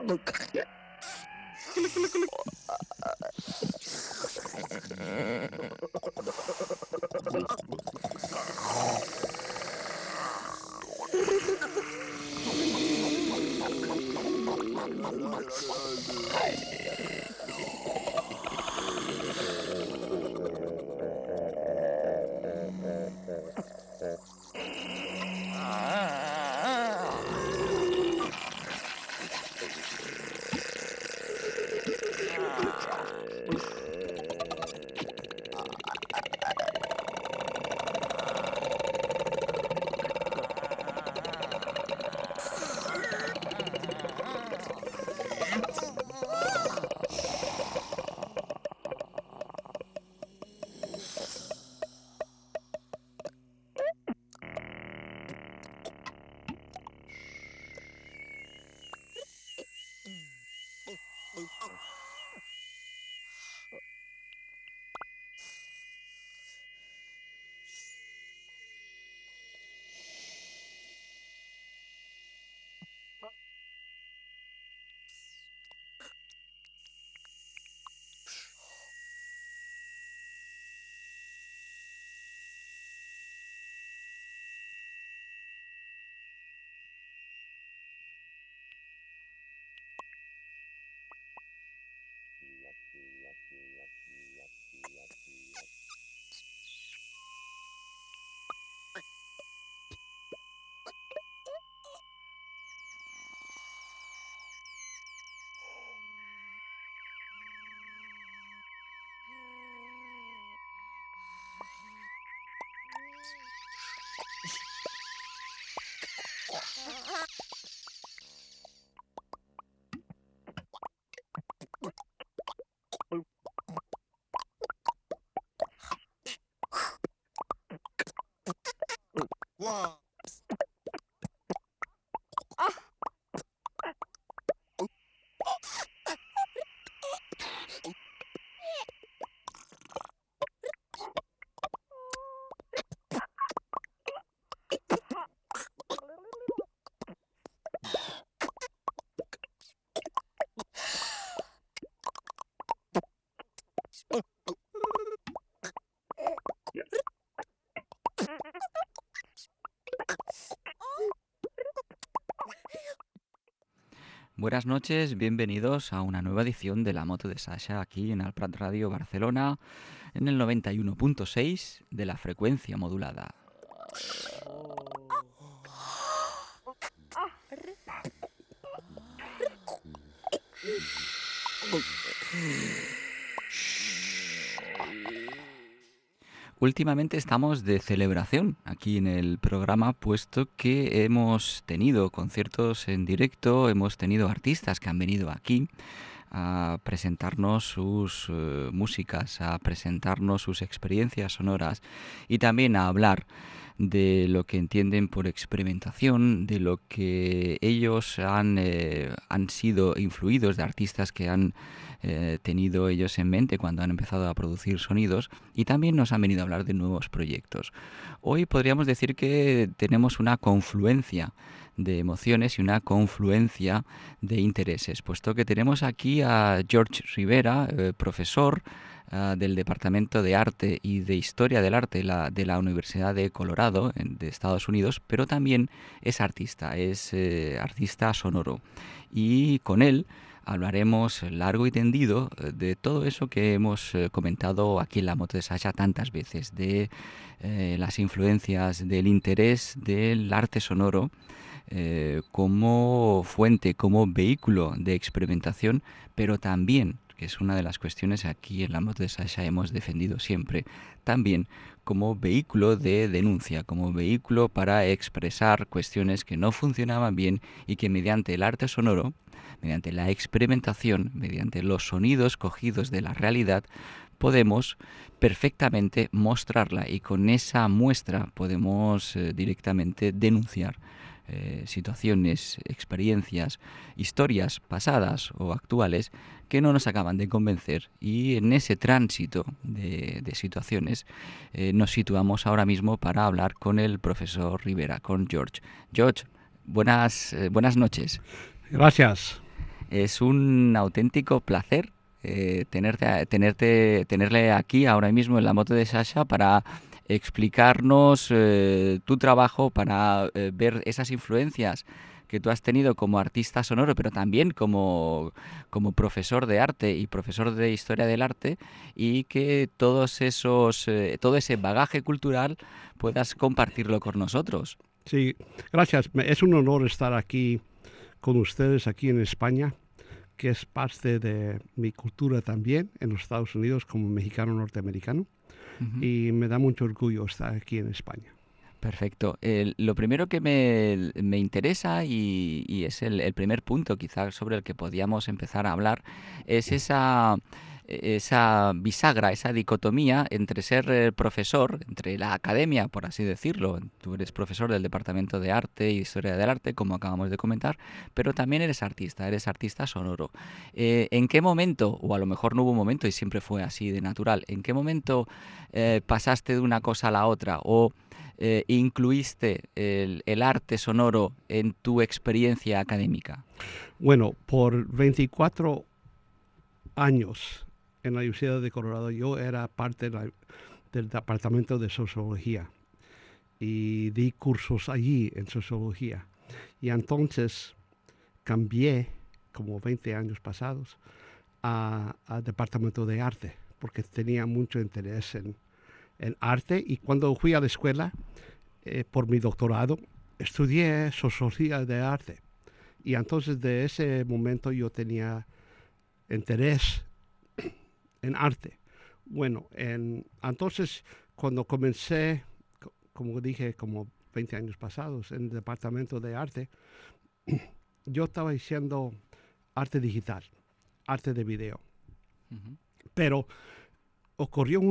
Buenas noches, bienvenidos a una nueva edición de La Moto de Sasha aquí en Alprat Radio Barcelona en el 91.6 de la frecuencia modulada. Últimamente estamos de celebración aquí en el programa, puesto que hemos tenido conciertos en directo, hemos tenido artistas que han venido aquí a presentarnos sus músicas, a presentarnos sus experiencias sonoras y también a hablar de lo que entienden por experimentación, de lo que ellos han sido influidos de artistas que han tenido ellos en mente cuando han empezado a producir sonidos, y también nos han venido a hablar de nuevos proyectos. Hoy podríamos decir que tenemos una confluencia de emociones y una confluencia de intereses, puesto que tenemos aquí a George Rivera, profesor del Departamento de Arte y de Historia del Arte de la Universidad de Colorado, de Estados Unidos, pero también es artista sonoro. Y con él hablaremos largo y tendido de todo eso que hemos comentado aquí en La Moto de Sasha tantas veces, de las influencias, del interés del arte sonoro como fuente, como vehículo de experimentación, pero también, que es una de las cuestiones aquí en La Moto de Sasha hemos defendido siempre, también como vehículo de denuncia, como vehículo para expresar cuestiones que no funcionaban bien y que mediante el arte sonoro, mediante la experimentación, mediante los sonidos cogidos de la realidad, podemos perfectamente mostrarla, y con esa muestra podemos directamente denunciar situaciones, experiencias, historias pasadas o actuales que no nos acaban de convencer, y en ese tránsito de situaciones nos situamos ahora mismo para hablar con el profesor Rivera, con George. George, buenas noches. Gracias. Es un auténtico placer tenerle aquí ahora mismo en la moto de Sasha para explicarnos tu trabajo, para ver esas influencias que tú has tenido como artista sonoro, pero también como profesor de arte y profesor de historia del arte, y que todo ese bagaje cultural puedas compartirlo con nosotros. Sí, gracias. Es un honor estar aquí con ustedes aquí en España, que es parte de mi cultura también en los Estados Unidos como mexicano norteamericano. Ujú. Y me da mucho orgullo estar aquí en España. Perfecto. Lo primero que me interesa y es el primer punto quizás sobre el que podíamos empezar a hablar es esa bisagra, esa dicotomía entre ser profesor, entre la academia, por así decirlo. Tú eres profesor del Departamento de Arte y Historia del Arte, como acabamos de comentar, pero también eres artista sonoro. ¿En qué momento, o a lo mejor no hubo un momento y siempre fue así de natural, en qué momento pasaste de una cosa a la otra o incluiste el arte sonoro en tu experiencia académica? Bueno, por 24 años en la Universidad de Colorado yo era parte del Departamento de Sociología y di cursos allí en Sociología. Y entonces cambié, como 20 años pasados, al Departamento de Arte, porque tenía mucho interés en arte. Y cuando fui a la escuela, por mi doctorado, estudié Sociología de Arte. Y entonces de ese momento yo tenía interés en arte. Bueno, entonces cuando comencé, como dije, como 20 años pasados, en el departamento de arte, yo estaba haciendo arte digital, arte de video. Ujú. Pero ocurrió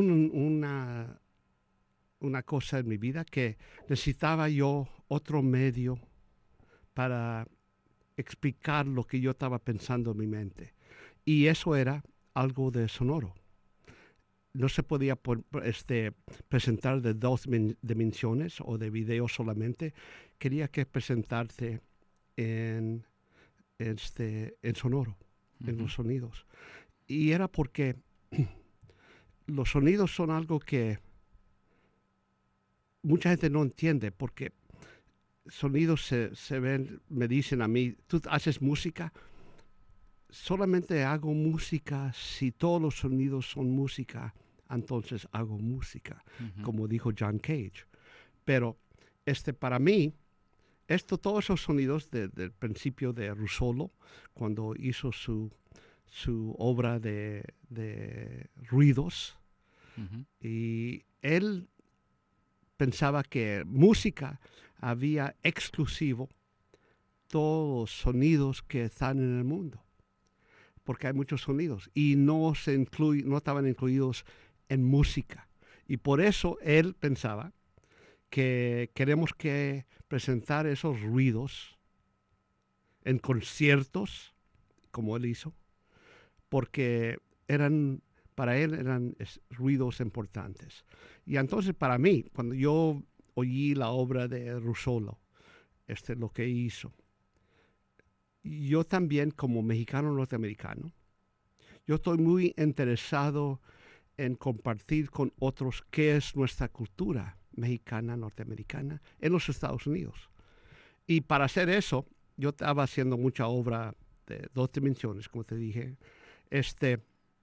una cosa en mi vida que necesitaba yo otro medio para explicar lo que yo estaba pensando en mi mente. Y eso era algo de sonoro. No se podía presentar de dos dimensiones o de video solamente. Quería que presentarte en, en sonoro, en Ujú. los sonidos. Y era porque los sonidos son algo que mucha gente no entiende, porque sonidos se ven, me dicen a mí, tú haces música, solamente hago música si todos los sonidos son música, entonces hago música, Ujú. como dijo John Cage. Pero para mí, todos esos sonidos del principio de Russolo, cuando hizo su obra de ruidos, Ujú. y él pensaba que música había exclusivo todos los sonidos que están en el mundo, porque hay muchos sonidos y no estaban incluidos en música. Y por eso él pensaba que queremos que presentar esos ruidos en conciertos, como él hizo, porque eran, para él eran ruidos importantes. Y entonces para mí, cuando yo oí la obra de Russolo, lo que hizo, yo también como mexicano norteamericano, yo estoy muy interesado en compartir con otros qué es nuestra cultura mexicana, norteamericana, en los Estados Unidos. Y para hacer eso, yo estaba haciendo mucha obra de dos dimensiones, como te dije, este,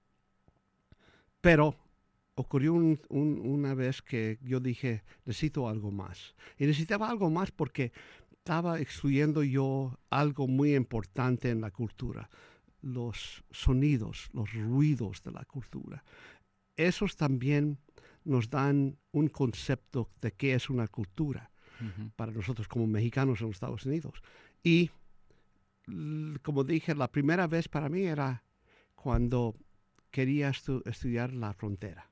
pero ocurrió una vez que yo dije, necesito algo más. Y necesitaba algo más porque estaba excluyendo yo algo muy importante en la cultura, los sonidos, los ruidos de la cultura. Esos también nos dan un concepto de qué es una cultura Ujú. para nosotros como mexicanos en los Estados Unidos. Y como dije, la primera vez para mí era cuando quería estudiar la frontera.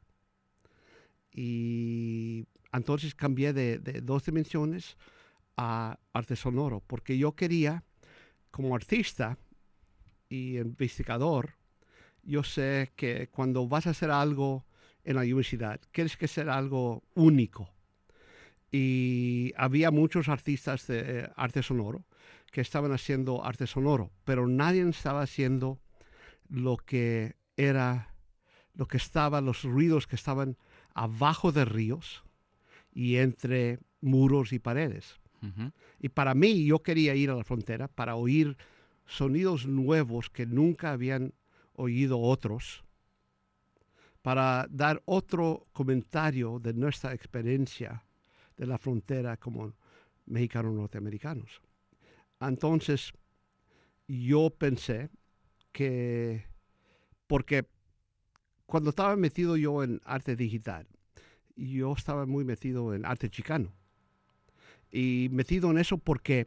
Y entonces cambié de dos dimensiones a arte sonoro, porque yo quería, como artista y investigador, yo sé que cuando vas a hacer algo en la universidad, quieres que sea algo único. Y había muchos artistas de arte sonoro que estaban haciendo arte sonoro, pero nadie estaba haciendo lo que era, lo que estaba, los ruidos que estaban abajo de ríos y entre muros y paredes. Ujú. Y para mí, yo quería ir a la frontera para oír sonidos nuevos que nunca habían oído otros, para dar otro comentario de nuestra experiencia de la frontera como mexicanos norteamericanos. Entonces, yo pensé que, porque cuando estaba metido yo en arte digital, yo estaba muy metido en arte chicano. Y metido en eso porque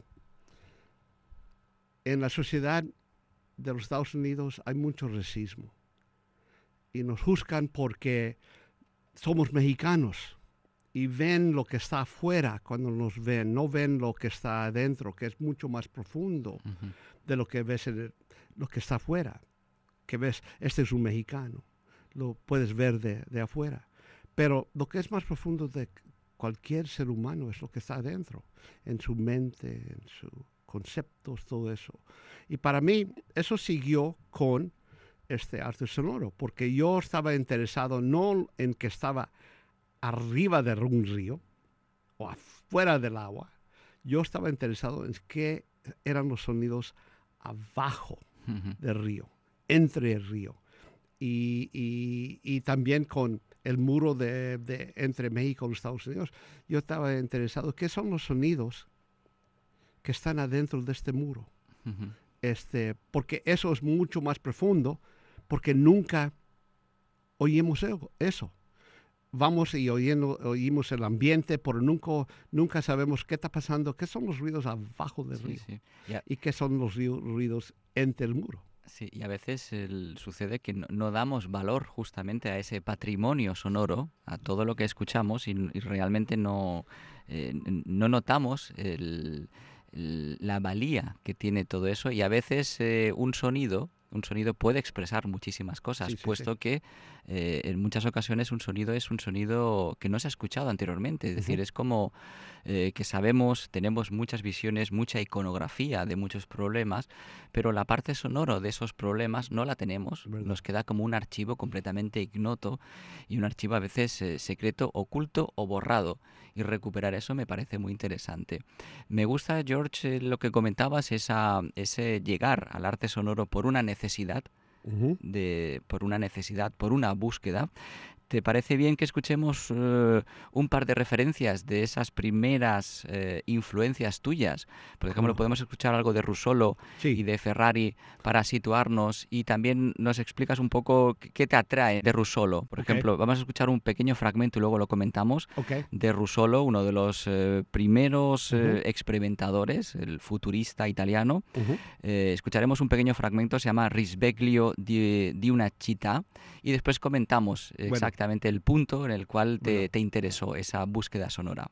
en la sociedad de los Estados Unidos hay mucho racismo. Y nos juzgan porque somos mexicanos y ven lo que está afuera cuando nos ven, no ven lo que está adentro, que es mucho más profundo Ujú. de lo que ves lo que está afuera. Que ves, este es un mexicano, lo puedes ver de afuera. Pero lo que es más profundo de cualquier ser humano es lo que está adentro, en su mente, en sus conceptos, todo eso. Y para mí eso siguió con este arte sonoro, porque yo estaba interesado no en que estaba arriba de un río o afuera del agua, yo estaba interesado en qué eran los sonidos abajo Ujú. del río, entre el río. Y también con el muro entre México y los Estados Unidos, yo estaba interesado qué son los sonidos que están adentro de este muro. Ujú. Porque eso es mucho más profundo, porque nunca oímos eso. Vamos y oímos el ambiente, pero nunca sabemos qué está pasando, qué son los ruidos abajo del Sí, río sí. Ya. y qué son los ruidos entre el muro. Sí, y a veces sucede que no damos valor justamente a ese patrimonio sonoro, a todo lo que escuchamos y realmente no notamos la valía que tiene todo eso y a veces un sonido puede expresar muchísimas cosas, Sí, sí, sí. puesto que en muchas ocasiones un sonido es un sonido que no se ha escuchado anteriormente, es decir, Ujú. es como que sabemos, tenemos muchas visiones, mucha iconografía de muchos problemas, pero la parte sonoro de esos problemas no la tenemos, ¿Verdad? nos queda como un archivo completamente ignoto y un archivo a veces secreto, oculto o borrado. Y recuperar eso me parece muy interesante. Me gusta, George, lo que comentabas, ese llegar al arte sonoro Ujú. por una necesidad, por una búsqueda. ¿Te parece bien que escuchemos un par de referencias de esas primeras influencias tuyas? Por ¿Cómo ejemplo, no? podemos escuchar algo de Russolo y Sí, de Ferrari para situarnos y también nos explicas un poco qué te atrae de Russolo. Por ok, ejemplo, vamos a escuchar un pequeño fragmento y luego lo comentamos ok. de Russolo, uno de los primeros Ujú, experimentadores, el futurista italiano. ujú. Escucharemos un pequeño fragmento, se llama Risveglio di una città, y después comentamos Bueno, exactamente el punto en el cual bueno. te interesó esa búsqueda sonora.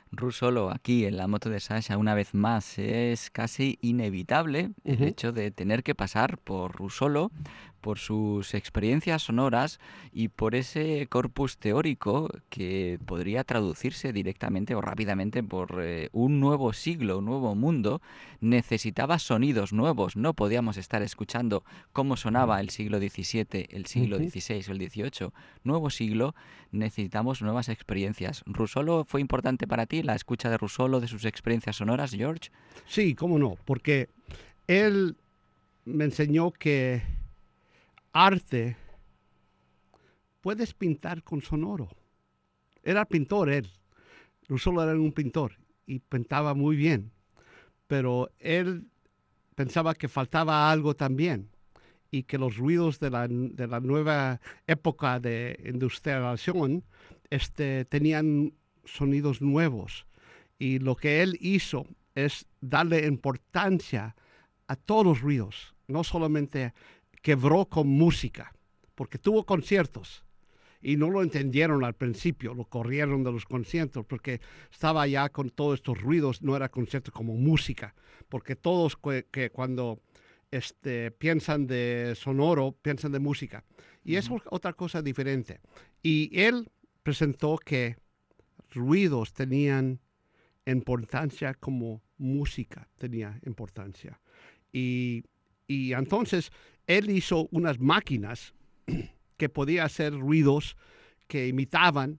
Solo aquí en la moto de Sasha una vez más es casi inevitable el Ujú. hecho de tener que pasar por Rusolo, por sus experiencias sonoras y por ese corpus teórico que podría traducirse directamente o rápidamente por un nuevo siglo, un nuevo mundo. Necesitaba sonidos nuevos, no podíamos estar escuchando cómo sonaba el siglo XVII, el siglo Ujú. XVI o el XVIII. Nuevo siglo, necesitamos nuevas experiencias. ¿Rusolo fue importante para ti, la escucha de Rusolo, de sus experiencias sonoras, George? Sí, cómo no, porque él me enseñó que arte puedes pintar con sonoro. Era pintor él, no solo era un pintor y pintaba muy bien, pero él pensaba que faltaba algo también y que los ruidos de la nueva época de industrialización tenían sonidos nuevos. Y lo que él hizo es darle importancia a todos los ruidos, no solamente quebró con música, porque tuvo conciertos y no lo entendieron al principio, lo corrieron de los conciertos porque estaba ya con todos estos ruidos, no era concierto como música, porque todos que cuando piensan de sonoro, piensan de música. Y eso Ujú, es otra cosa diferente. Y él presentó que ruidos tenían importancia como música tenía importancia. Y, y entonces él hizo unas máquinas que podía hacer ruidos que imitaban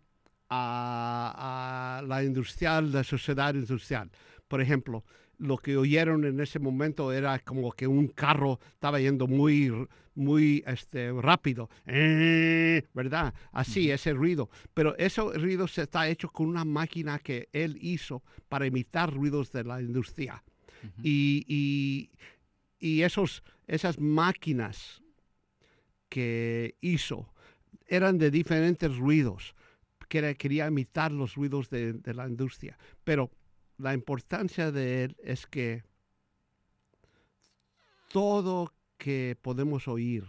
a la industrial, la sociedad industrial. Por ejemplo, lo que oyeron en ese momento era como que un carro estaba yendo muy rápido, ¿verdad? Así, ujú, ese ruido. Pero ese ruido se está hecho con una máquina que él hizo para imitar ruidos de la industria. ujú. Y, y, y esas máquinas que hizo eran de diferentes ruidos, quería imitar los ruidos de la industria. Pero la importancia de él es que todo que podemos oír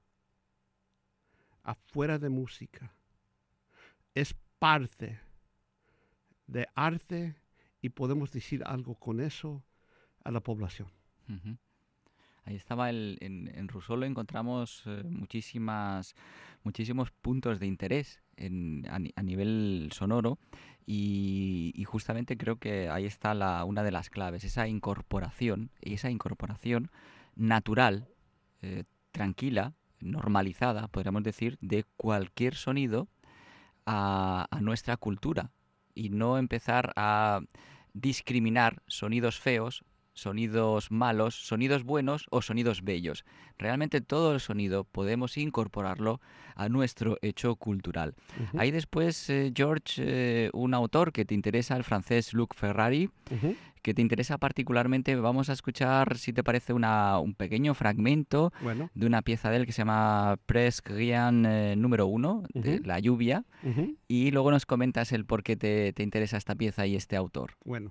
afuera de música es parte de arte y podemos decir algo con eso a la población. Ujú. Ahí estaba en Rusolo encontramos muchísimos puntos de interés a nivel sonoro y justamente creo que ahí está una de las claves, esa incorporación, y esa incorporación natural, tranquila, normalizada, podríamos decir, de cualquier sonido a nuestra cultura y no empezar a discriminar sonidos feos, sonidos malos, sonidos buenos o sonidos bellos. Realmente todo el sonido podemos incorporarlo a nuestro hecho cultural. Uh -huh, Hay después, George, un autor que te interesa, el francés Luc Ferrari, uh -huh. que te interesa particularmente. Vamos a escuchar, si te parece, un pequeño fragmento Bueno, de una pieza de él que se llama Presque Rien número 1, uh de -huh, La lluvia, uh -huh. y luego nos comentas el por qué te interesa esta pieza y este autor. Bueno.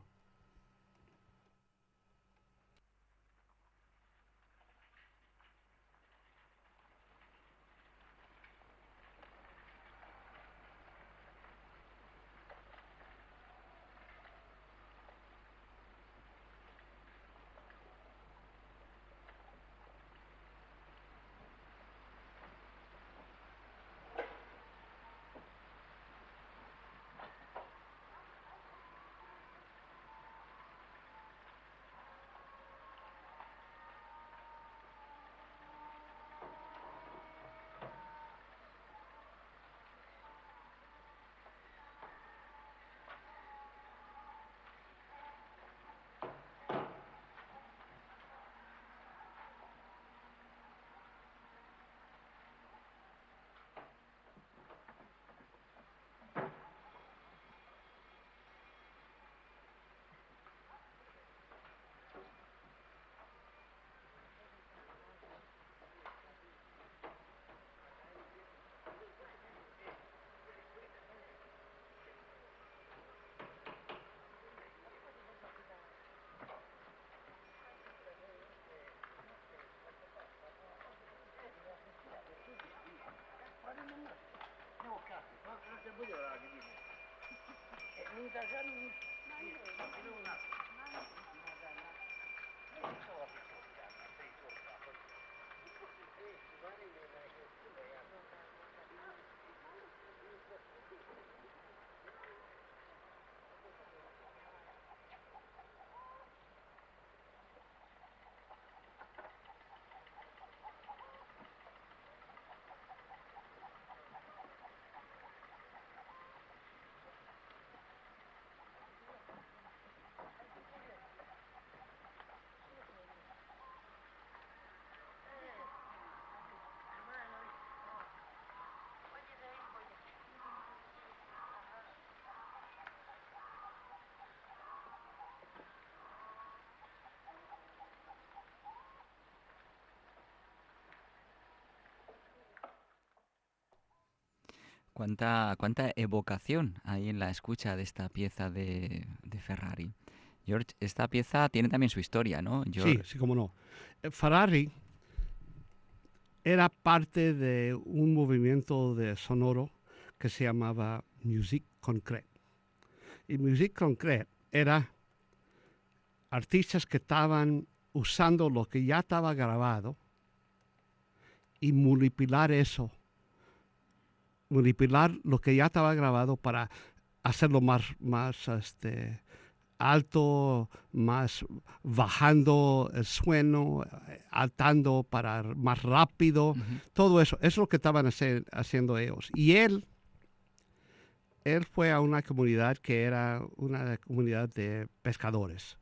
Cuánta evocación hay en la escucha de esta pieza de Ferrari. George, esta pieza tiene también su historia, ¿no? Sí, sí, cómo no. Ferrari era parte de un movimiento de sonoro que se llamaba Musique Concrète. Y Musique Concrète era artistas que estaban usando lo que ya estaba grabado y manipular eso, manipular lo que ya estaba grabado para hacerlo más alto, más bajando el sueno, altando para más rápido, Ujú. todo eso es lo que estaban haciendo ellos. Y él fue a una comunidad que era una comunidad de pescadores,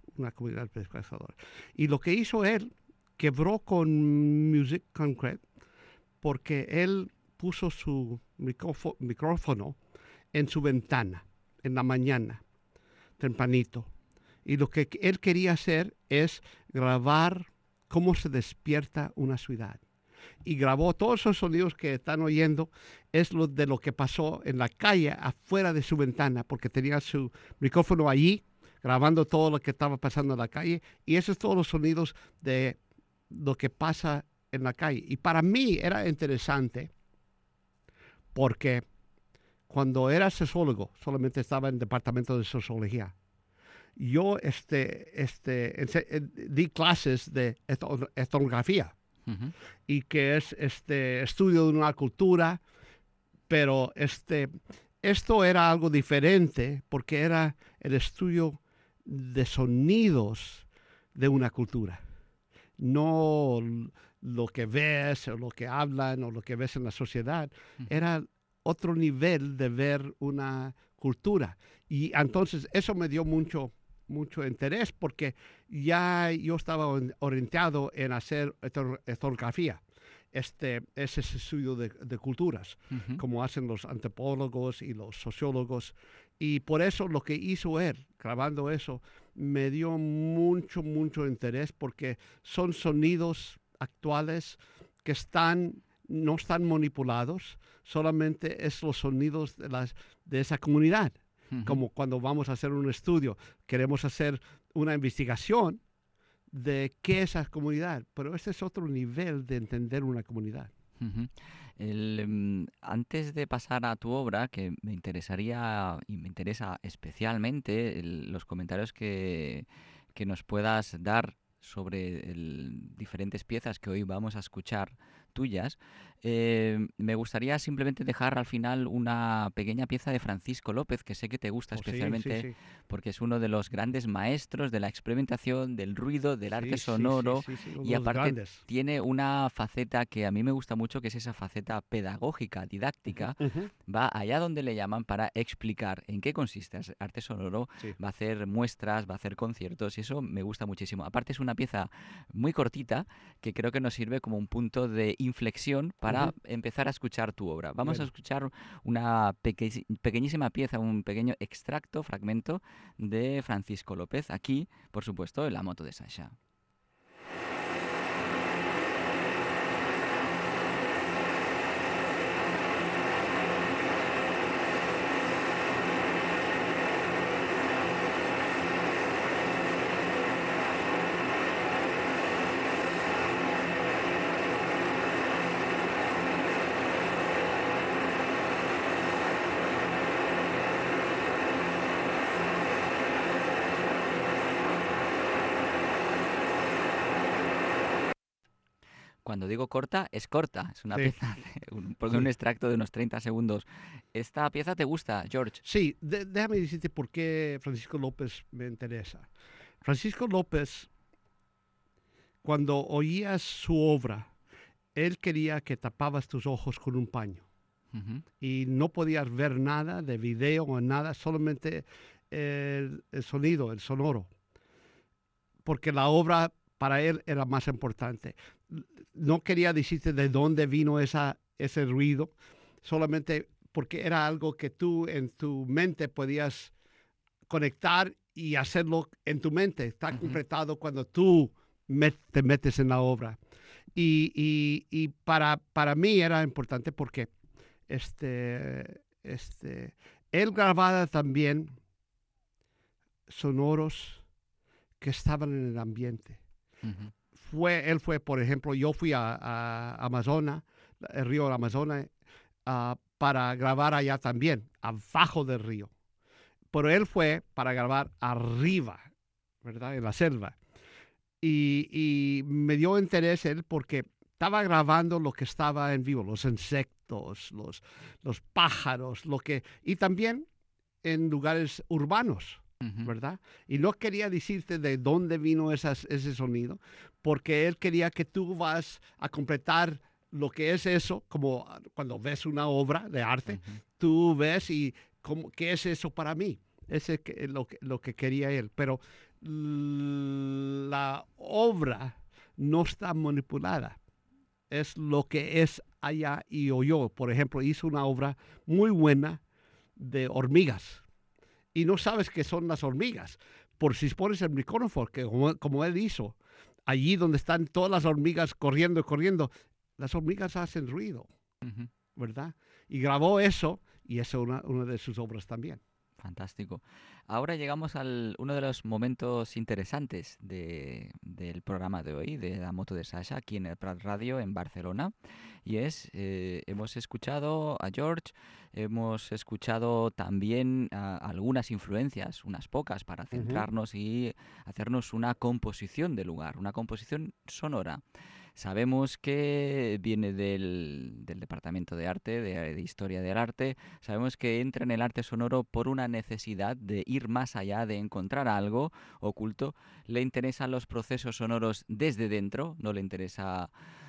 Y lo que hizo él, quebró con Musique Concrète, porque él puso su micrófono en su ventana, en la mañana, tempranito. Y lo que él quería hacer es grabar cómo se despierta una ciudad. Y grabó todos esos sonidos que están oyendo, es de lo que pasó en la calle afuera de su ventana, porque tenía su micrófono allí, grabando todo lo que estaba pasando en la calle, y esos son todos los sonidos de lo que pasa en la calle. Y para mí era interesante, porque cuando era sociólogo, solamente estaba en el departamento de sociología. Yo di clases de etnografía, Ujú. y que es estudio de una cultura, pero esto era algo diferente porque era el estudio de sonidos de una cultura, no lo que ves o lo que hablan o lo que ves en la sociedad. Ujú. Era otro nivel de ver una cultura. Y entonces eso me dio mucho interés, porque ya yo estaba orientado en hacer etnografía, ese estudio de culturas, Ujú. como hacen los antropólogos y los sociólogos. Y por eso lo que hizo él, grabando eso, me dio mucho interés, porque son sonidos actuales que no están manipulados, solamente es los sonidos de esa comunidad. Ujú. Como cuando vamos a hacer un estudio, queremos hacer una investigación de qué es esa comunidad, pero este es otro nivel de entender una comunidad. Ujú. Antes de pasar a tu obra, que me interesaría y me interesa especialmente los comentarios que nos puedas dar sobre diferentes piezas que hoy vamos a escuchar tuyas, me gustaría simplemente dejar al final una pequeña pieza de Francisco López, que sé que te gusta Oh, sí, sí, especialmente sí. porque es uno de los grandes maestros de la experimentación, del ruido, del arte sonoro, Sí, uno y de los aparte grandes. tiene una faceta que a mí me gusta mucho, que es esa faceta pedagógica, didáctica. Ujú, Va allá donde le llaman para explicar en qué consiste el arte sonoro, sí. va a hacer muestras, va a hacer conciertos, y eso me gusta muchísimo. Aparte es una pieza muy cortita que creo que nos sirve como un punto de inflexión para Ujú. empezar a escuchar tu obra. Vamos a Bueno, escuchar una pequeñísima pieza, un pequeño extracto, fragmento de Francisco López, aquí, por supuesto, en La moto de Sasha. Cuando digo corta, es corta. Es una sí, pieza, porque un sí. extracto de unos 30 segundos. ¿Esta pieza te gusta, George? Sí, déjame decirte por qué Francisco López me interesa. Francisco López, cuando oías su obra, él quería que tapabas tus ojos con un paño Ujú. y no podías ver nada de video o nada, solamente el sonido, el sonoro, porque la obra para él era más importante. No quería decirte de dónde vino ese ruido, solamente porque era algo que tú en tu mente podías conectar y hacerlo en tu mente. Está Ujú. concretado cuando tú te metes en la obra. Y para mí era importante porque él grababa también sonoros que estaban en el ambiente. Él fue, por ejemplo, yo fui a Amazonas, el río Amazonas, para grabar allá también, abajo del río. Pero él fue para grabar arriba, ¿verdad? En la selva. Y me dio interés él porque estaba grabando lo que estaba en vivo, los insectos, los pájaros, y también en lugares urbanos, ¿verdad? Y no quería decirte de dónde vino ese sonido, porque él quería que tú vas a completar lo que es eso, como cuando ves una obra de arte, tú ves y ¿qué es eso para mí? Ese es lo que quería él. Pero la obra no está manipulada. Es lo que es allá y oyó. Por ejemplo, hizo una obra muy buena de hormigas. Y no sabes qué son las hormigas. Por si pones el micrófono, que como él hizo, allí donde están todas las hormigas corriendo, las hormigas hacen ruido, ¿verdad? Y grabó eso, y eso es una de sus obras también. Fantástico. Ahora llegamos a uno de los momentos interesantes del programa de hoy, de la moto de Sasha, aquí en el Prat Radio en Barcelona. Y hemos escuchado a George, hemos escuchado también algunas influencias, unas pocas, para centrarnos y hacernos una composición de lugar, una composición sonora. Sabemos que viene del Departamento de Arte, de Historia del Arte. Sabemos que entra en el arte sonoro por una necesidad de ir más allá, de encontrar algo oculto. Le interesan los procesos sonoros desde dentro, no le interesa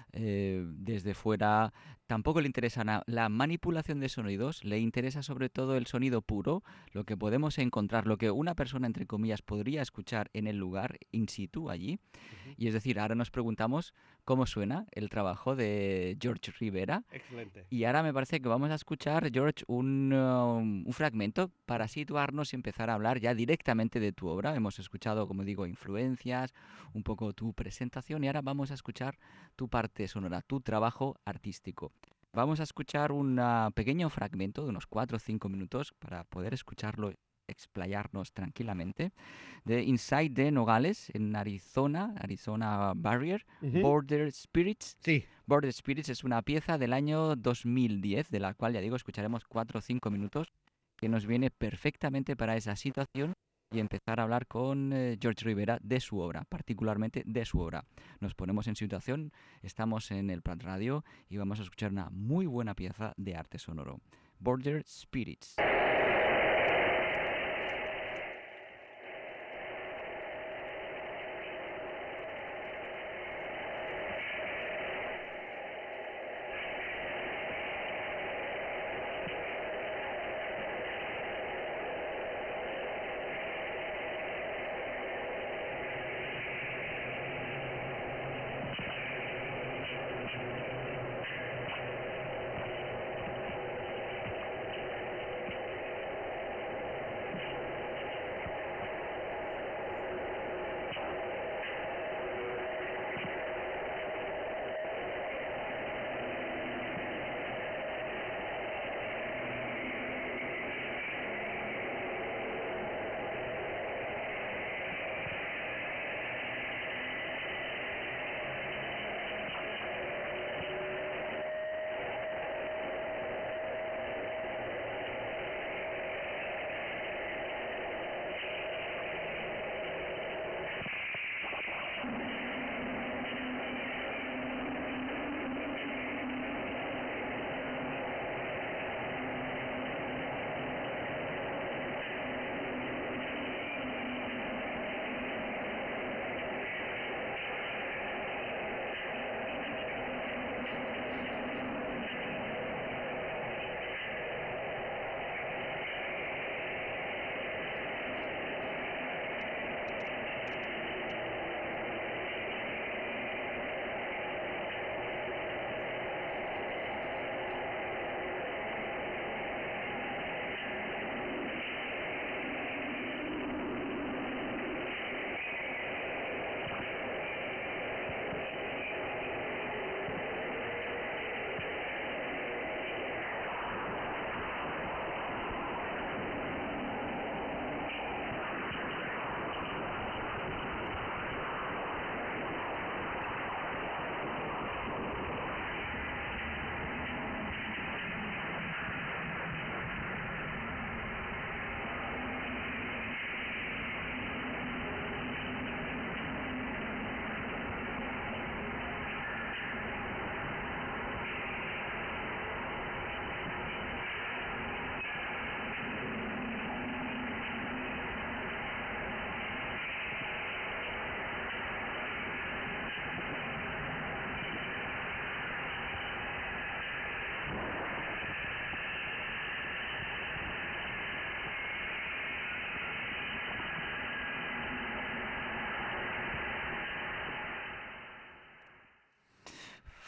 desde fuera. Tampoco le interesa la manipulación de sonidos, le interesa sobre todo el sonido puro, lo que podemos encontrar, lo que una persona, entre comillas, podría escuchar en el lugar, in situ, allí. Y es decir, ahora nos preguntamos cómo suena el trabajo de George Rivera. Excelente. Y ahora me parece que vamos a escuchar, George, un fragmento para situarnos y empezar a hablar ya directamente de tu obra. Hemos escuchado, como digo, influencias, un poco tu presentación, y ahora vamos a escuchar tu parte sonora, tu trabajo artístico. Vamos a escuchar un pequeño fragmento de unos 4 o 5 minutos para poder escucharlo, explayarnos tranquilamente, de Inside de Nogales, en Arizona Barrier, Border Spirits. Sí. Border Spirits es una pieza del año 2010, de la cual, ya digo, escucharemos 4 o 5 minutos, que nos viene perfectamente para esa situación y empezar a hablar con George Rivera de su obra, particularmente de su obra. Nos ponemos en situación, estamos en el Prat Radio y vamos a escuchar una muy buena pieza de arte sonoro. Border Spirits.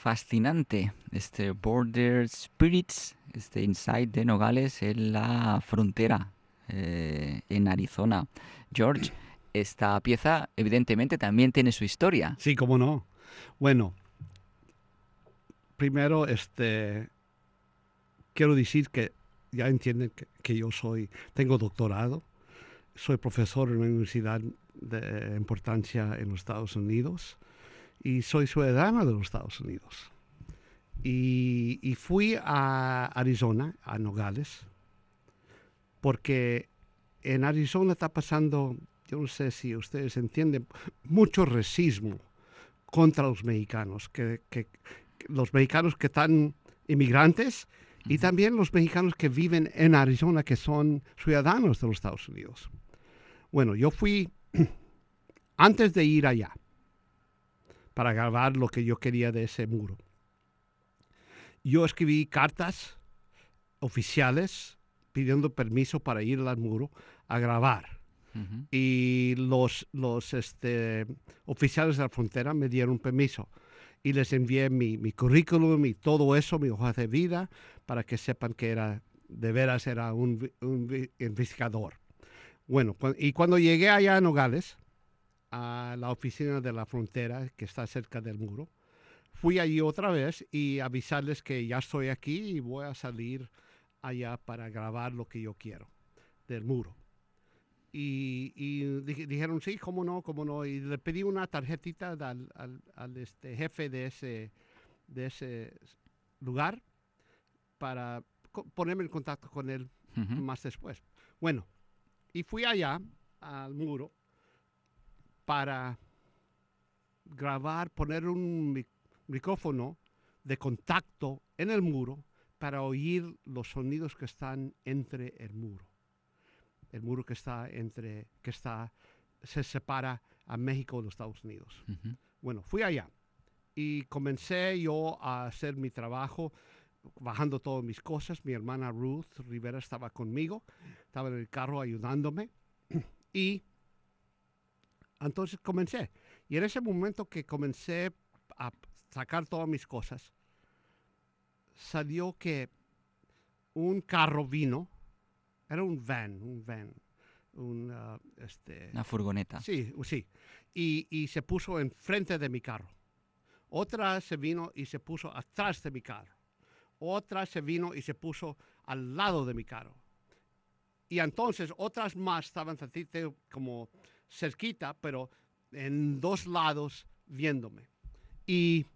fascinante, este Border Spirits, este Inside de Nogales en la frontera, en Arizona. George, esta pieza evidentemente también tiene su historia. Sí, cómo no. Bueno, primero, quiero decir que ya entienden que yo tengo doctorado, soy profesor en una universidad de importancia en los Estados Unidos y soy ciudadano de los Estados Unidos. Y fui a Arizona, a Nogales, porque en Arizona está pasando, yo no sé si ustedes entienden, mucho racismo contra los mexicanos, los mexicanos que están inmigrantes y también los mexicanos que viven en Arizona, que son ciudadanos de los Estados Unidos. Bueno, yo fui antes de ir allá para grabar lo que yo quería de ese muro. Yo escribí cartas oficiales pidiendo permiso para ir al muro a grabar. Ujú. Y los oficiales de la frontera me dieron permiso. Y les envié mi currículum y todo eso, mi hoja de vida, para que sepan que de veras era un investigador. Bueno, y cuando llegué allá a Nogales, a la oficina de la frontera que está cerca del muro, fui allí otra vez y avisarles que ya estoy aquí y voy a salir allá para grabar lo que yo quiero del muro. Y dijeron, sí, cómo no. Y le pedí una tarjetita al jefe de ese lugar para ponerme en contacto con él Ujú. más después. Bueno, y fui allá al muro para grabar, poner un micrófono de contacto en el muro para oír los sonidos que están entre el muro. El muro se separa a México de los Estados Unidos. Ujú. Bueno, fui allá y comencé yo a hacer mi trabajo, bajando todas mis cosas. Mi hermana Ruth Rivera estaba conmigo, estaba en el carro ayudándome y entonces comencé. Y en ese momento que comencé a sacar todas mis cosas, salió que un carro vino, era un van, Una furgoneta. sí, y se puso enfrente de mi carro. Otra se vino y se puso atrás de mi carro. Otra se vino y se puso al lado de mi carro. Y entonces otras más estaban como cerquita, pero en dos lados viéndome. Y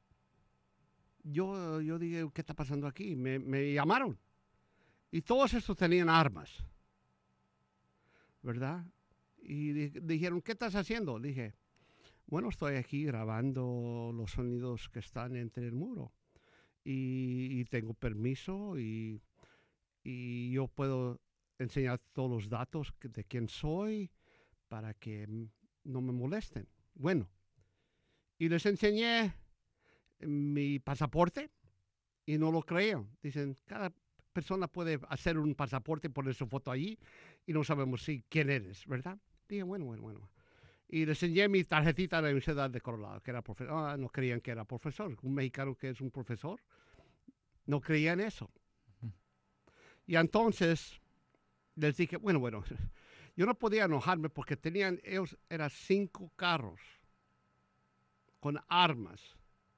yo dije, ¿qué está pasando aquí? Me llamaron. Y todos estos tenían armas, ¿verdad? Y dijeron, ¿qué estás haciendo? Dije, bueno, estoy aquí grabando los sonidos que están entre el muro. Y tengo permiso y yo puedo enseñar todos los datos de quién soy para que no me molesten. Bueno, y les enseñé mi pasaporte y no lo creían. Dicen, cada persona puede hacer un pasaporte y poner su foto allí y no sabemos quién eres, ¿verdad? Dije, bueno. Y les enseñé mi tarjetita de la Universidad de Colorado, que era profesor. No creían que era profesor. Un mexicano que es un profesor, no creían eso. Y entonces les dije, bueno, yo no podía enojarme porque ellos eran 5 carros con armas.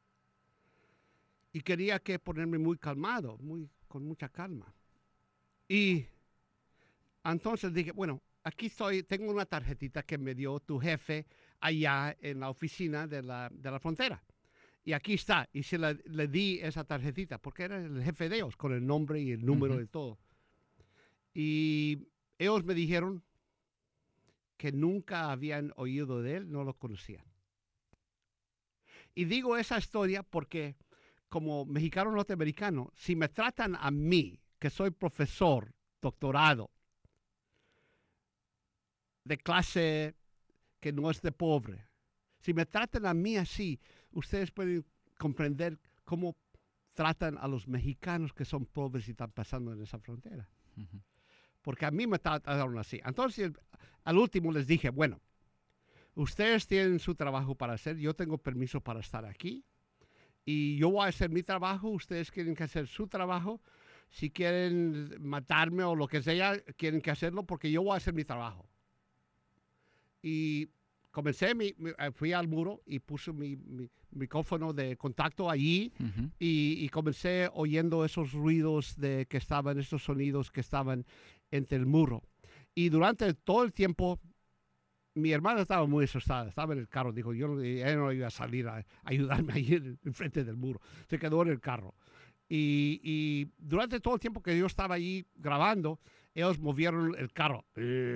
Y quería que ponerme muy calmado, con mucha calma. Y entonces dije, bueno, aquí tengo una tarjetita que me dio tu jefe allá en la oficina de la frontera. Y aquí está. Y le di esa tarjetita porque era el jefe de ellos, con el nombre y el número de todo. Y ellos me dijeron que nunca habían oído de él, no lo conocían. Y digo esa historia porque como mexicano norteamericano, si me tratan a mí, que soy profesor, doctorado, de clase que no es de pobre, si me tratan a mí así, ustedes pueden comprender cómo tratan a los mexicanos que son pobres y están pasando en esa frontera. Ujú. Porque a mí me trataron así. Entonces, al último les dije, bueno, ustedes tienen su trabajo para hacer, yo tengo permiso para estar aquí y yo voy a hacer mi trabajo, ustedes quieren que hacer su trabajo. Si quieren matarme o lo que sea, quieren que hacerlo porque yo voy a hacer mi trabajo. Y comencé, fui al muro y puse mi micrófono de contacto allí y comencé oyendo esos ruidos esos sonidos que estaban entre el muro. Y durante todo el tiempo, mi hermana estaba muy asustada, estaba en el carro, dijo, ella no iba a salir a ayudarme ahí en frente del muro, se quedó en el carro. Y durante todo el tiempo que yo estaba allí grabando, ellos movieron el carro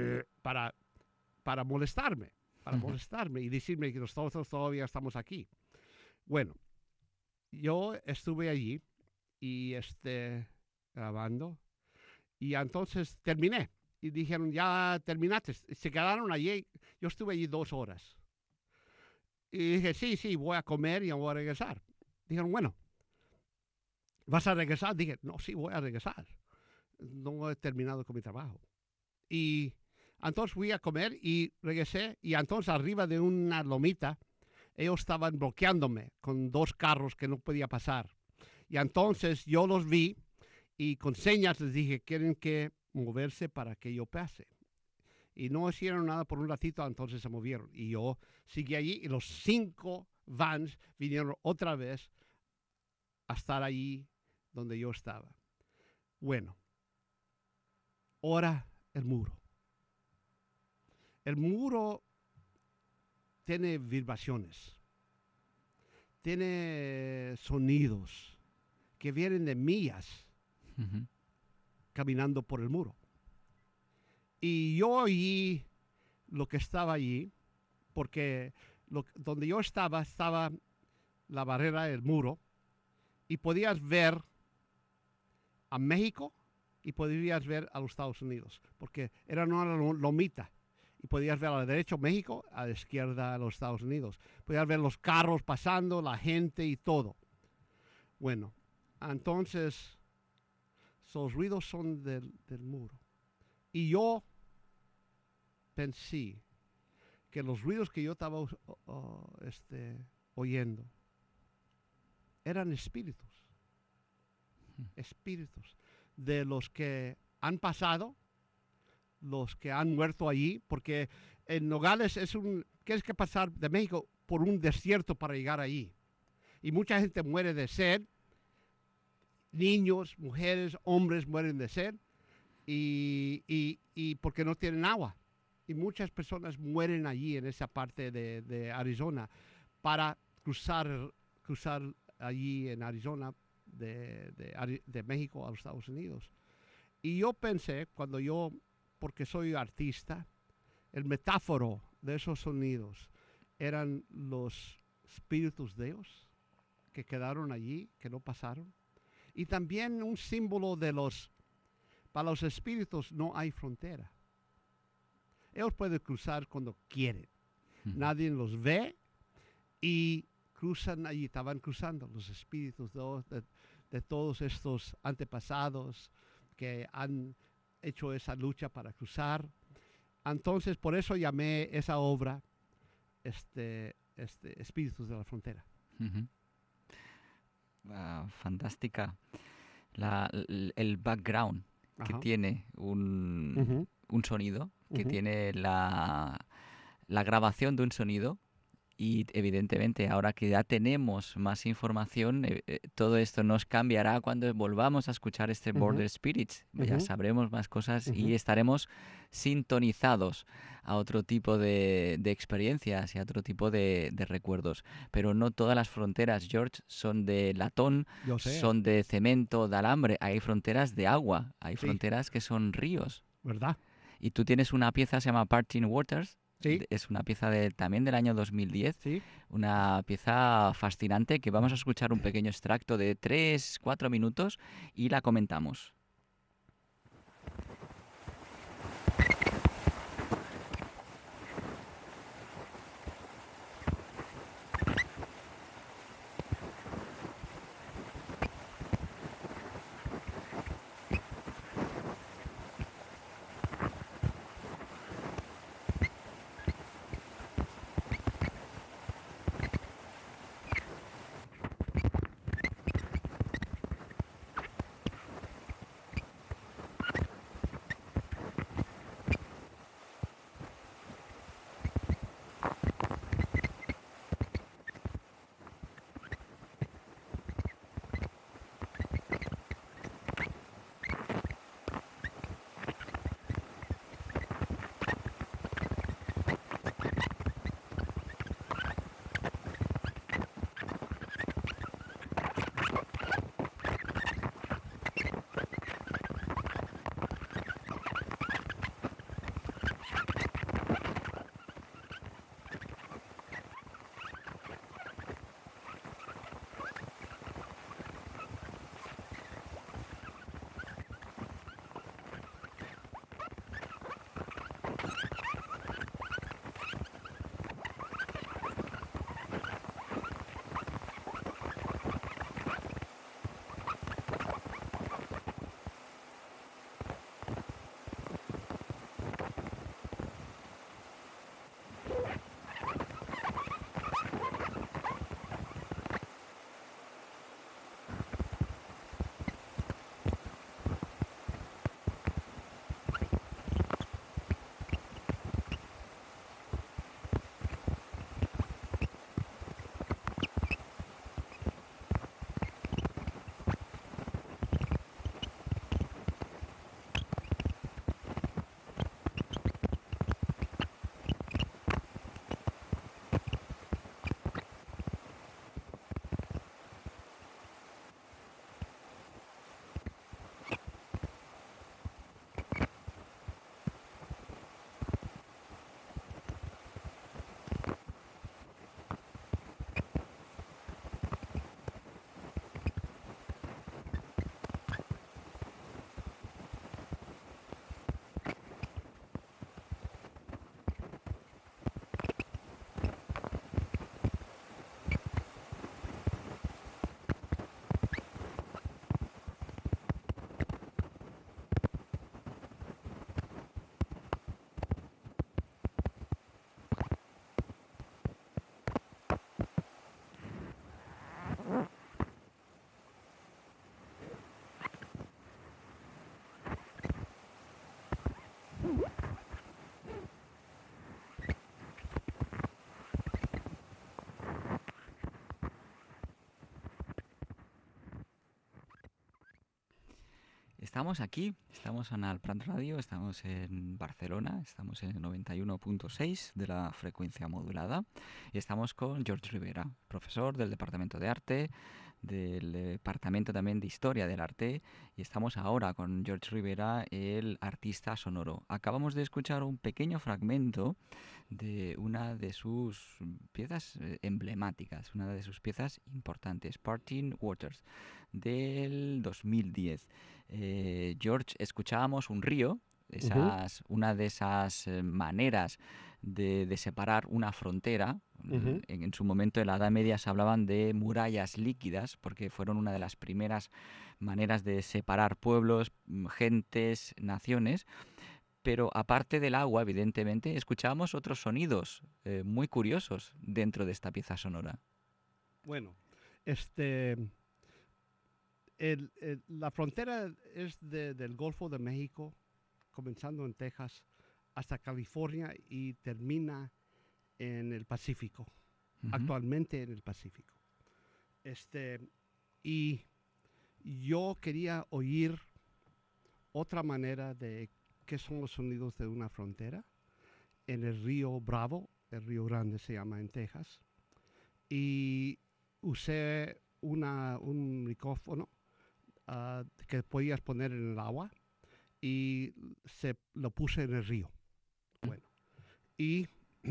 para molestarme, y decirme que nosotros todavía estamos aquí. Bueno, yo estuve allí y grabando y entonces terminé. Y dijeron, ya terminaste. Se quedaron allí. Yo estuve allí 2 horas. Y dije, sí, voy a comer y voy a regresar. Dijeron, bueno, ¿vas a regresar? Dije, no, sí, voy a regresar. No he terminado con mi trabajo. Y entonces fui a comer y regresé. Y entonces arriba de una lomita, ellos estaban bloqueándome con 2 carros que no podía pasar. Y entonces yo los vi y con señas les dije, quieren que moverse para que yo pase. Y no hicieron nada por un ratito, entonces se movieron. Y yo seguí allí y los 5 vans vinieron otra vez a estar allí donde yo estaba. Bueno, ahora el muro. El muro tiene vibraciones, tiene sonidos que vienen de millas caminando por el muro. Y yo oí lo que estaba allí, porque donde yo estaba la barrera del muro, y podías ver a México y podías ver a los Estados Unidos, porque era una lomita, y podías ver a la derecha México, a la izquierda a los Estados Unidos. Podías ver los carros pasando, la gente y todo. Bueno, entonces, esos ruidos son del muro. Y yo pensé que los ruidos que yo estaba oyendo eran espíritus de los que han pasado, los que han muerto allí, porque en Nogales tienes que pasar de México por un desierto para llegar allí. Y mucha gente muere de sed, niños, mujeres, hombres mueren de sed, y porque no tienen agua. Y muchas personas mueren allí en esa parte de Arizona para cruzar allí en Arizona de México a los Estados Unidos. Y yo pensé, porque soy artista, el metáforo de esos sonidos eran los espíritus de Dios que quedaron allí, que no pasaron. Y también un símbolo para los espíritus no hay frontera. Ellos pueden cruzar cuando quieren. Nadie los ve y cruzan allí, estaban cruzando los espíritus de todos estos antepasados que han hecho esa lucha para cruzar. Entonces, por eso llamé esa obra Espíritus de la Frontera. Fantástica. El background que tiene un sonido, que tiene la grabación de un sonido. Y evidentemente, ahora que ya tenemos más información, todo esto nos cambiará cuando volvamos a escuchar este Border Spirits. Ya sabremos más cosas y estaremos sintonizados a otro tipo de experiencias y a otro tipo de recuerdos. Pero no todas las fronteras, George, son de latón, son de cemento, de alambre. Hay fronteras de agua, hay fronteras que son ríos. ¿Verdad? Y tú tienes una pieza, se llama Parting Waters. Sí. Es una pieza también del año 2010, sí. Una pieza fascinante que vamos a escuchar un pequeño extracto de 3-4 minutos y la comentamos. estamos aquí, estamos en Alprat Radio, estamos en Barcelona, estamos en el 91.6 de la frecuencia modulada y estamos con George Rivera, profesor del Departamento de Arte, del Departamento también de Historia del Arte, y estamos ahora con George Rivera, el artista sonoro. Acabamos de escuchar un pequeño fragmento de una de sus piezas emblemáticas, una de sus piezas importantes, Parting Waters, del 2010. George, escuchábamos un río, una de esas maneras de separar una frontera. En su momento, en la Edad Media, se hablaban de murallas líquidas, porque fueron una de las primeras maneras de separar pueblos, gentes, naciones. Pero aparte del agua, evidentemente, escuchábamos otros sonidos muy curiosos dentro de esta pieza sonora. Bueno, la frontera es del Golfo de México, comenzando en Texas, hasta California y termina en el Pacífico, actualmente en el Pacífico. Y yo quería oír otra manera de qué son los sonidos de una frontera en el río Bravo, el río Grande se llama en Texas, y usé un micrófono que podías poner en el agua y lo puse en el río. Bueno, y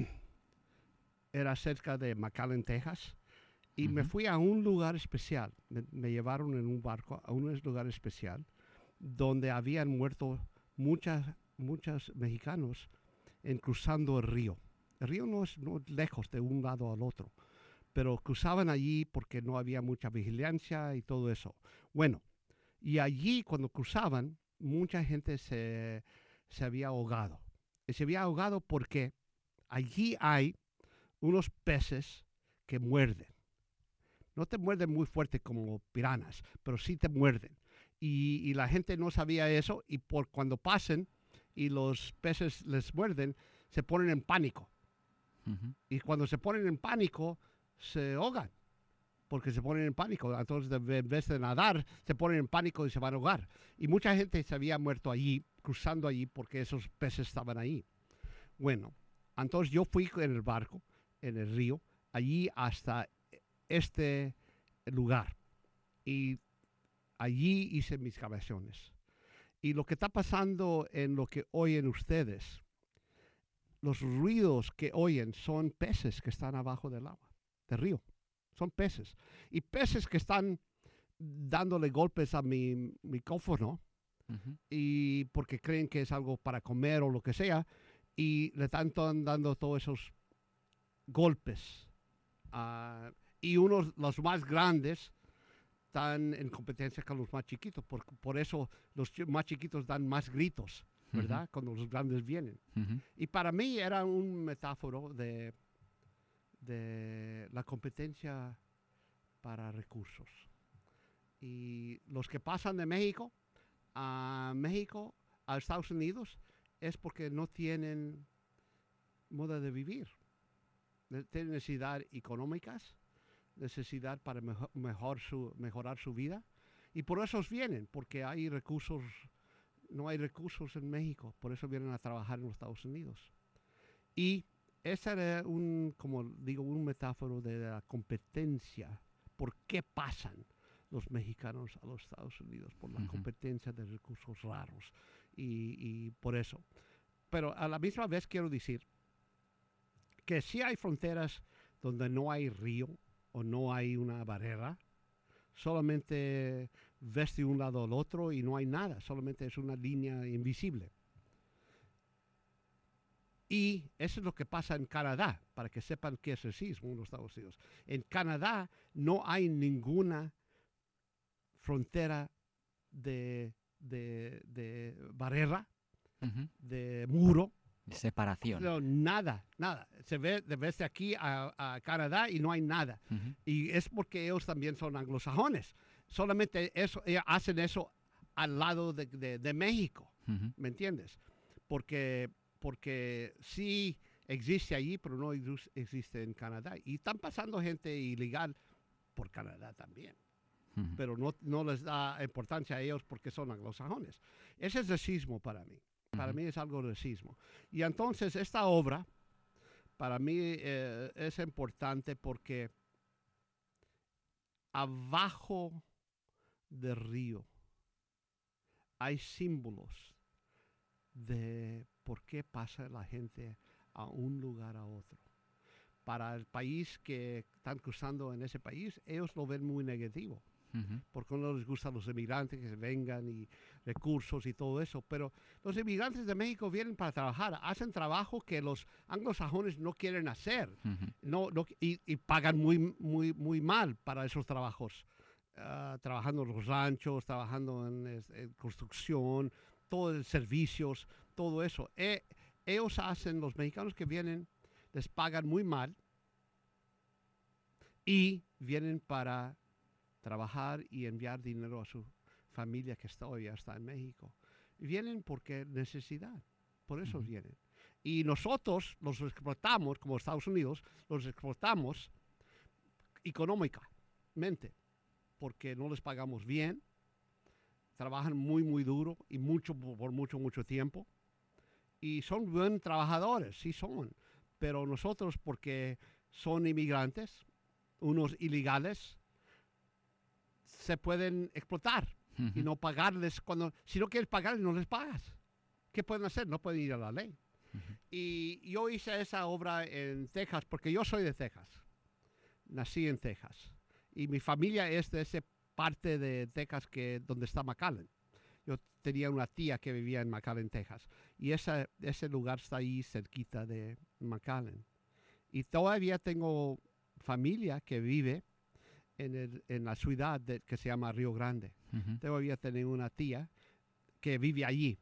era cerca de McAllen, Texas, y me fui a un lugar especial. Me llevaron en un barco a un lugar especial donde habían muerto muchos mexicanos cruzando el río. El río no es lejos de un lado al otro, pero cruzaban allí porque no había mucha vigilancia y todo eso. Bueno, y allí cuando cruzaban, mucha gente se había ahogado. Y se había ahogado porque allí hay unos peces que muerden. No te muerden muy fuerte como piranhas, pero sí te muerden. Y la gente no sabía eso, y cuando pasen y los peces les muerden, se ponen en pánico. Y cuando se ponen en pánico, se ahogan, porque se ponen en pánico. Entonces, en vez de nadar, se ponen en pánico y se van a ahogar. Y mucha gente se había muerto allí, cruzando allí, porque esos peces estaban ahí. Bueno, entonces yo fui en el barco, en el río, allí hasta este lugar. Y allí hice mis grabaciones. Y lo que está pasando en lo que oyen ustedes, los ruidos que oyen son peces que están abajo del agua, del río. Son peces. Y peces que están dándole golpes a mi micrófono y porque creen que es algo para comer o lo que sea, y le están dando todos esos golpes. Y los más grandes, están en competencia con los más chiquitos. Por eso los más chiquitos dan más gritos, ¿verdad? Cuando los grandes vienen. Y para mí era un metáforo de la competencia para recursos. Y los que pasan de México a Estados Unidos, es porque no tienen modo de vivir. Tienen necesidades económicas, necesidad para mejorar su vida, y por eso vienen, porque hay recursos. No hay recursos en México, por eso vienen a trabajar en los Estados Unidos. Y ese era como digo, un metáforo de la competencia. ¿Por qué pasan los mexicanos a los Estados Unidos? Por la competencia de recursos raros, y por eso. Pero a la misma vez quiero decir que sí hay fronteras donde no hay río o no hay una barrera, solamente ves de un lado al otro y no hay nada, solamente es una línea invisible. Y eso es lo que pasa en Canadá, para que sepan qué es el sismo en los Estados Unidos. En Canadá no hay ninguna frontera de barrera, de muro. Separación. No, nada. Se ve desde aquí a Canadá y no hay nada. Y es porque ellos también son anglosajones. Solamente ellos hacen eso al lado de México. ¿Me entiendes? Porque sí existe allí, pero no existe en Canadá. Y están pasando gente ilegal por Canadá también. Ujú. pero no les da importancia a ellos porque son anglosajones. Ese es racismo para mí. Para Ujú. mí es algo de racismo. Y entonces esta obra, para mí es importante porque abajo del río hay símbolos de por qué pasa la gente a un lugar a otro. Para el país que están cruzando en ese país, ellos lo ven muy negativo, Ujú. porque no les gustan los inmigrantes que vengan y recursos y todo eso. Pero los inmigrantes de México vienen para trabajar, hacen trabajo que los anglosajones no quieren hacer, Ujú. y pagan muy mal para esos trabajos. Trabajando en los ranchos, trabajando en construcción, todos los servicios, todo eso. Ellos hacen, los mexicanos que vienen, les pagan muy mal y vienen para trabajar y enviar dinero a su familia que ya está en México. Vienen porque necesidad, por eso Ujú. vienen. Y nosotros los exportamos, como Estados Unidos, los exportamos económicamente, porque no les pagamos bien, trabajan muy duro y por mucho tiempo. Y son buenos trabajadores, sí son. Pero nosotros, porque son inmigrantes, unos ilegales, se pueden explotar y Ujú. no pagarles si no quieres pagarles, no les pagas. ¿Qué pueden hacer? No pueden ir a la ley. Ujú. Y yo hice esa obra en Texas, porque yo soy de Texas. Nací en Texas. Y mi familia es de esa parte de Texas donde está McAllen. Yo tenía una tía que vivía en McAllen, Texas. Y ese lugar está ahí cerquita de McAllen. Y todavía tengo familia que vive en la ciudad que se llama Río Grande. Ujú. Todavía tengo una tía que vive allí.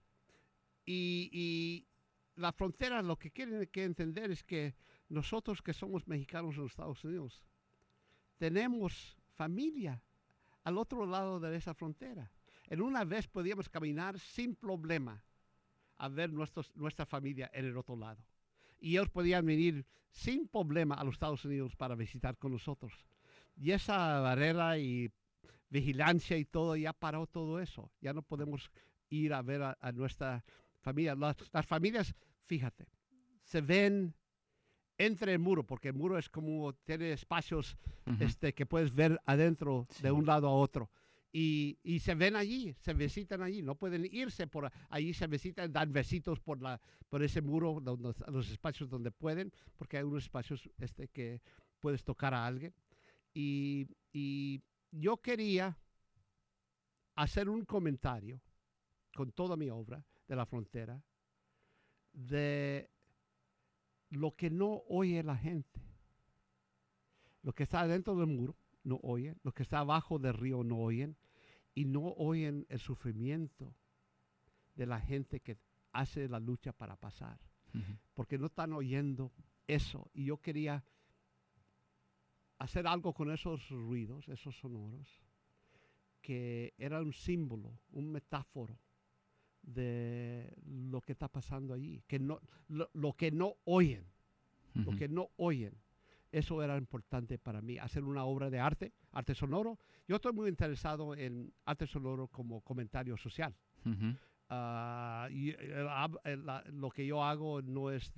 Y la frontera, lo que quieren que entender es que nosotros que somos mexicanos en los Estados Unidos, tenemos familia al otro lado de esa frontera. En una vez podíamos caminar sin problema a ver nuestra familia en el otro lado. Y ellos podían venir sin problema a los Estados Unidos para visitar con nosotros. Y esa barrera y vigilancia y todo, ya paró todo eso. Ya no podemos ir a ver a nuestra familia. Las familias, fíjate, se ven entre el muro, porque el muro es como, tiene espacios Ujú. que puedes ver adentro de Sí. un lado a otro. Y se ven allí, se visitan allí, no pueden irse por allí, se visitan, dan besitos por ese muro, los espacios donde pueden, porque hay unos espacios que puedes tocar a alguien. Y yo quería hacer un comentario con toda mi obra de la frontera de lo que no oye la gente. Lo que está dentro del muro no oyen, lo que está abajo del río no oyen, y no oyen el sufrimiento de la gente que hace la lucha para pasar, Ujú. porque no están oyendo eso. Y yo quería hacer algo con esos ruidos, esos sonoros, que era un símbolo, un metáforo de lo que está pasando allí, que lo que no oyen, lo Ujú. que no oyen. Eso era importante para mí, hacer una obra de arte sonoro. Yo estoy muy interesado en arte sonoro como comentario social. Ujú. Lo que yo hago no es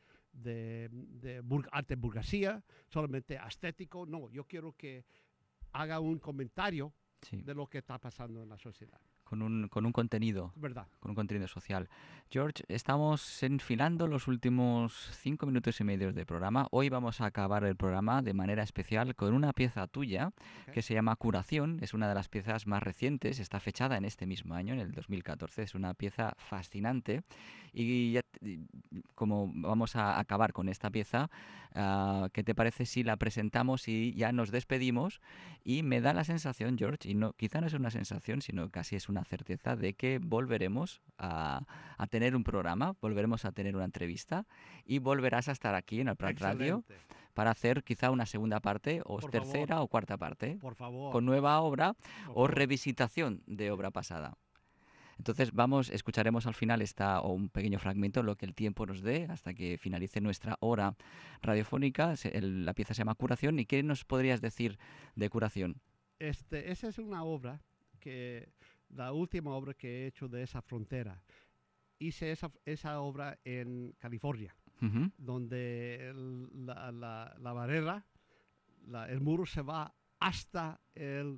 arte burguesía, solamente estético. No, yo quiero que haga un comentario Sí. de lo que está pasando en la sociedad. Con un contenido, ¿Verdad? con un contenido social. George, estamos enfilando los últimos 5 minutos y medio de programa. Hoy vamos a acabar el programa de manera especial con una pieza tuya Okay. que se llama Curación. Es una de las piezas más recientes, está fechada en este mismo año, en el 2014. Es una pieza fascinante y como vamos a acabar con esta pieza, ¿qué te parece si la presentamos y ya nos despedimos? Y me da la sensación, George, y no, quizá no es una sensación, sino casi es una certeza de que volveremos a tener un programa, volveremos a tener una entrevista y volverás a estar aquí en el Prat Radio Excelente. para hacer quizá una segunda parte o Por favor, tercera o cuarta parte por favor, con nueva obra por o favor. revisitación de Sí. obra pasada. Entonces escucharemos al final o un pequeño fragmento, lo que el tiempo nos dé, hasta que finalice nuestra hora radiofónica. La pieza se llama Curación. ¿Y qué nos podrías decir de Curación? esa es una obra la última obra que he hecho de esa frontera. Hice esa obra en California, donde la barrera, el muro se va hasta el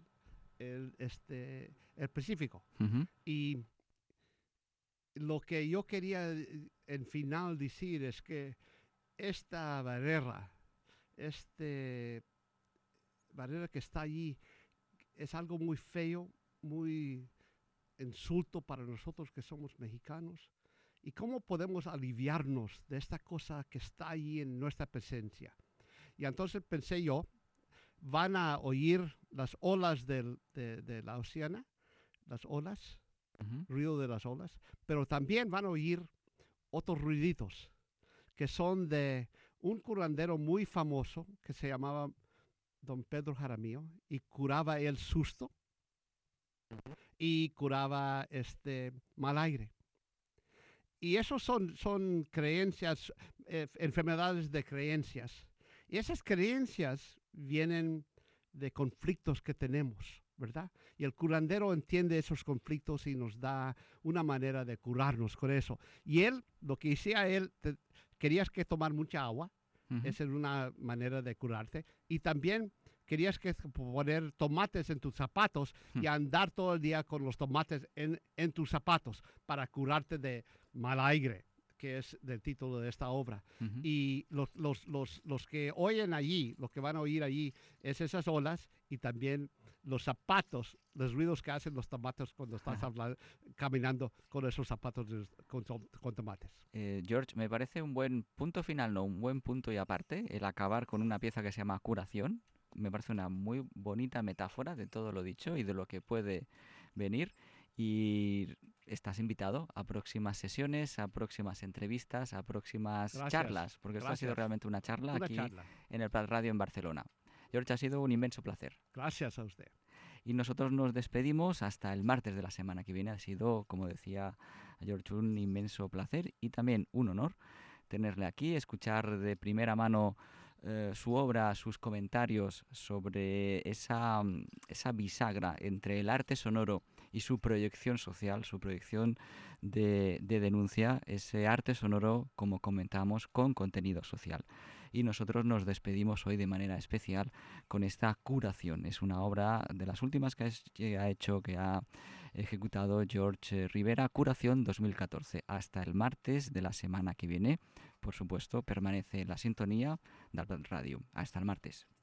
Pacífico. Y lo que yo quería en final decir es que esta barrera que está allí es algo muy feo, muy insulto para nosotros que somos mexicanos. ¿Y cómo podemos aliviarnos de esta cosa que está allí en nuestra presencia? Y entonces pensé yo, van a oír las olas de la océana, las olas, ruido de las olas, pero también van a oír otros ruiditos que son de un curandero muy famoso que se llamaba Don Pedro Jaramillo y curaba el susto y curaba mal aire. Y esos son creencias, enfermedades de creencias. Y esas creencias vienen de conflictos que tenemos, ¿verdad? Y el curandero entiende esos conflictos y nos da una manera de curarnos con eso. Y él, lo que decía él, querías que tomar mucha agua, esa es una manera de curarte. Y también querías que poner tomates en tus zapatos y andar todo el día con los tomates en tus zapatos para curarte de mal aire, que es del título de esta obra. Y los que oyen allí, los que van a oír allí, es esas olas y también los zapatos, los ruidos que hacen los tomates cuando estás caminando con esos zapatos con tomates. George, me parece un buen punto final, no, un buen punto y aparte, el acabar con una pieza que se llama Curación. Me parece una muy bonita metáfora de todo lo dicho y de lo que puede venir. Y estás invitado a próximas sesiones, a próximas entrevistas, a próximas charlas, porque esto ha sido realmente una charla en el Prat Radio en Barcelona. George, ha sido un inmenso placer. Gracias a usted. Y nosotros nos despedimos hasta el martes de la semana que viene. Ha sido, como decía George, un inmenso placer y también un honor tenerle aquí, escuchar de primera mano su obra, sus comentarios sobre esa bisagra entre el arte sonoro y su proyección social, su proyección de denuncia, ese arte sonoro, como comentamos, con contenido social. Y nosotros nos despedimos hoy de manera especial con esta Curación. Es una obra de las últimas que ha ejecutado George Rivera, Curación 2014. Hasta el martes de la semana que viene, por supuesto, permanece en la sintonía del Radio. Hasta el martes.